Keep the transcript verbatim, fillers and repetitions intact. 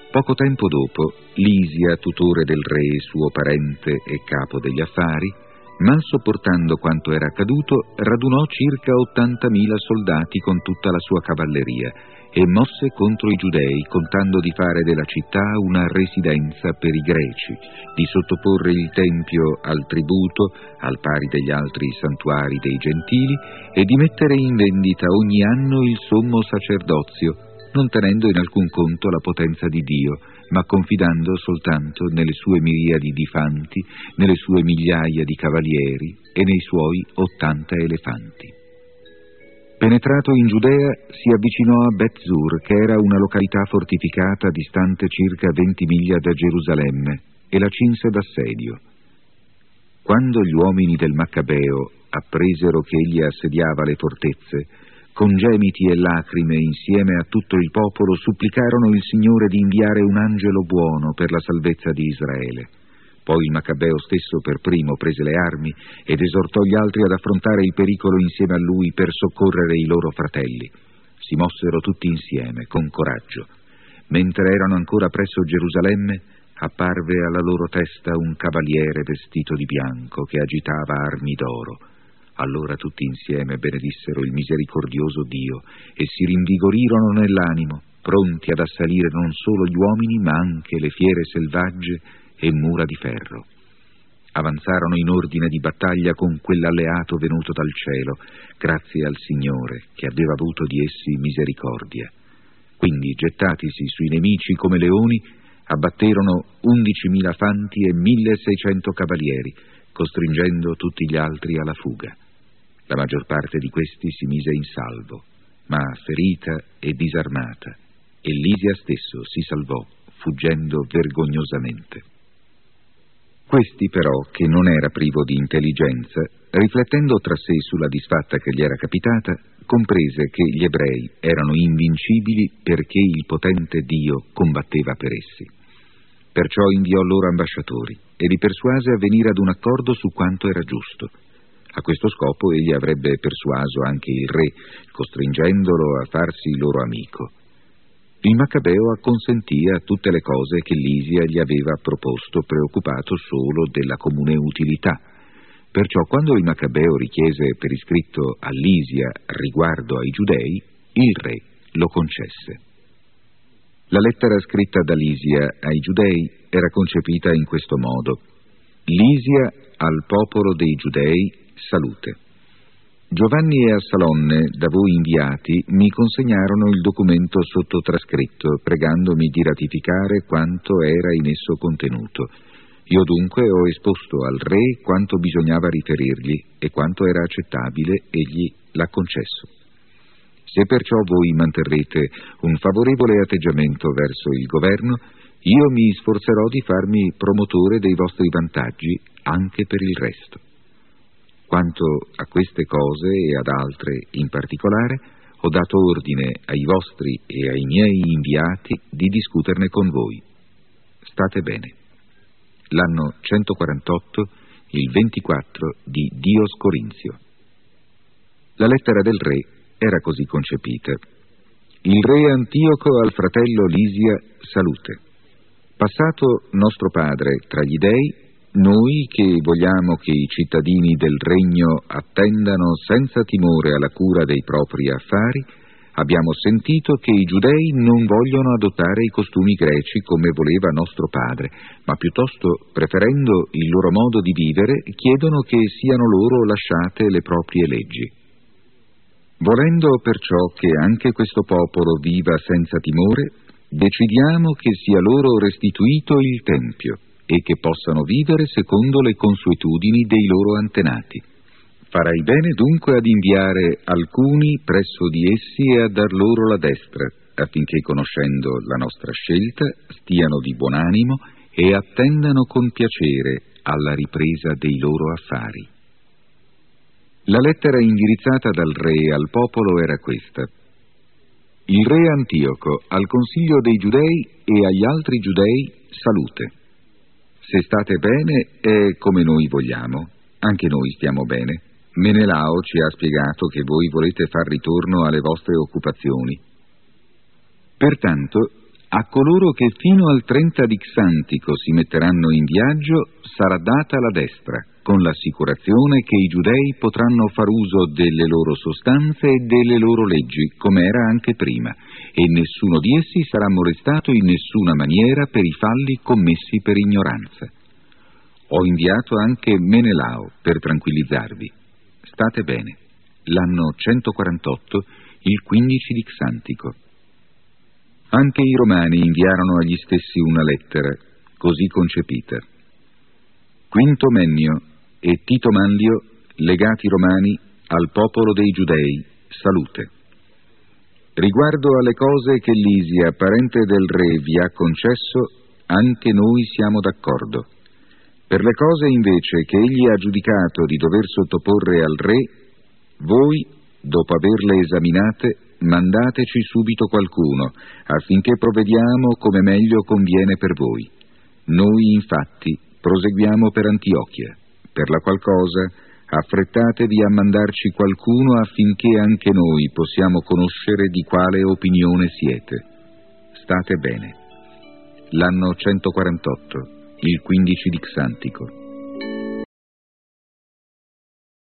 Poco tempo dopo, Lisia, tutore del re, suo parente e capo degli affari, mal sopportando quanto era accaduto, radunò circa ottantamila soldati con tutta la sua cavalleria e mosse contro i giudei, contando di fare della città una residenza per i greci, di sottoporre il tempio al tributo, al pari degli altri santuari dei gentili, e di mettere in vendita ogni anno il sommo sacerdozio, non tenendo in alcun conto la potenza di Dio, ma confidando soltanto nelle sue miriadi di fanti, nelle sue migliaia di cavalieri e nei suoi ottanta elefanti. Penetrato in Giudea, si avvicinò a Bet-Zur, che era una località fortificata distante circa venti miglia da Gerusalemme, e la cinse d'assedio. Quando gli uomini del Maccabeo appresero che egli assediava le fortezze, con gemiti e lacrime insieme a tutto il popolo supplicarono il Signore di inviare un angelo buono per la salvezza di Israele. Poi il Maccabeo stesso per primo prese le armi ed esortò gli altri ad affrontare il pericolo insieme a lui per soccorrere i loro fratelli. Si mossero tutti insieme, con coraggio. Mentre erano ancora presso Gerusalemme, apparve alla loro testa un cavaliere vestito di bianco che agitava armi d'oro. Allora tutti insieme benedissero il misericordioso Dio e si rinvigorirono nell'animo, pronti ad assalire non solo gli uomini ma anche le fiere selvagge e mura di ferro. Avanzarono in ordine di battaglia con quell'alleato venuto dal cielo, grazie al Signore che aveva avuto di essi misericordia. Quindi, gettatisi sui nemici come leoni, abbatterono undicimila fanti e milleseicento cavalieri, costringendo tutti gli altri alla fuga. La maggior parte di questi si mise in salvo, ma ferita e disarmata, e Lisia stesso si salvò, fuggendo vergognosamente. Questi però, che non era privo di intelligenza, riflettendo tra sé sulla disfatta che gli era capitata, comprese che gli ebrei erano invincibili perché il potente Dio combatteva per essi. Perciò inviò loro ambasciatori e li persuase a venire ad un accordo su quanto era giusto. A questo scopo egli avrebbe persuaso anche il re, costringendolo a farsi loro amico. Il Maccabeo acconsentì a tutte le cose che Lisia gli aveva proposto, preoccupato solo della comune utilità. Perciò quando il Maccabeo richiese per iscritto a Lisia riguardo ai giudei, il re lo concesse. La lettera scritta da Lisia ai giudei era concepita in questo modo: Lisia al popolo dei giudei, salute. Giovanni e Assalonne, da voi inviati, mi consegnarono il documento sottotrascritto, pregandomi di ratificare quanto era in esso contenuto. Io dunque ho esposto al re quanto bisognava riferirgli e quanto era accettabile, egli l'ha concesso. Se perciò voi manterrete un favorevole atteggiamento verso il governo, io mi sforzerò di farmi promotore dei vostri vantaggi anche per il resto. Quanto a queste cose e ad altre in particolare, ho dato ordine ai vostri e ai miei inviati di discuterne con voi. State bene. L'anno centoquarantotto, il ventiquattro di Dioscorinzio. La lettera del re era così concepita: il re Antioco al fratello Lisia, salute. Passato nostro padre tra gli dei, noi che vogliamo che i cittadini del regno attendano senza timore alla cura dei propri affari, abbiamo sentito che i giudei non vogliono adottare i costumi greci come voleva nostro padre, ma piuttosto, preferendo il loro modo di vivere, chiedono che siano loro lasciate le proprie leggi. Volendo perciò che anche questo popolo viva senza timore, decidiamo che sia loro restituito il Tempio e che possano vivere secondo le consuetudini dei loro antenati. Farai bene dunque ad inviare alcuni presso di essi e a dar loro la destra, affinché, conoscendo la nostra scelta, stiano di buon animo e attendano con piacere alla ripresa dei loro affari. La lettera indirizzata dal re al popolo era questa: il re Antioco al consiglio dei giudei e agli altri giudei, salute. Se state bene è come noi vogliamo, anche noi stiamo bene. Menelao ci ha spiegato che voi volete far ritorno alle vostre occupazioni. Pertanto A coloro che fino al trenta di Xantico si metteranno in viaggio sarà data la destra, con l'assicurazione che i giudei potranno far uso delle loro sostanze e delle loro leggi, come era anche prima, e nessuno di essi sarà molestato in nessuna maniera per i falli commessi per ignoranza. Ho inviato anche Menelao per tranquillizzarvi. State bene. L'anno centoquarantotto, il quindici di Xantico. Anche i Romani inviarono agli stessi una lettera, così concepita. Quinto Mennio e Tito Manlio, legati romani, al popolo dei Giudei, salute. Riguardo alle cose che Lisia, parente del re, vi ha concesso, anche noi siamo d'accordo. Per le cose invece che egli ha giudicato di dover sottoporre al re, voi, dopo averle esaminate, mandateci subito qualcuno, affinché provvediamo come meglio conviene per voi. Noi, infatti, proseguiamo per Antiochia, per la qual cosa affrettatevi a mandarci qualcuno affinché anche noi possiamo conoscere di quale opinione siete. State bene. L'anno centoquarantotto, il quindici di Xantico.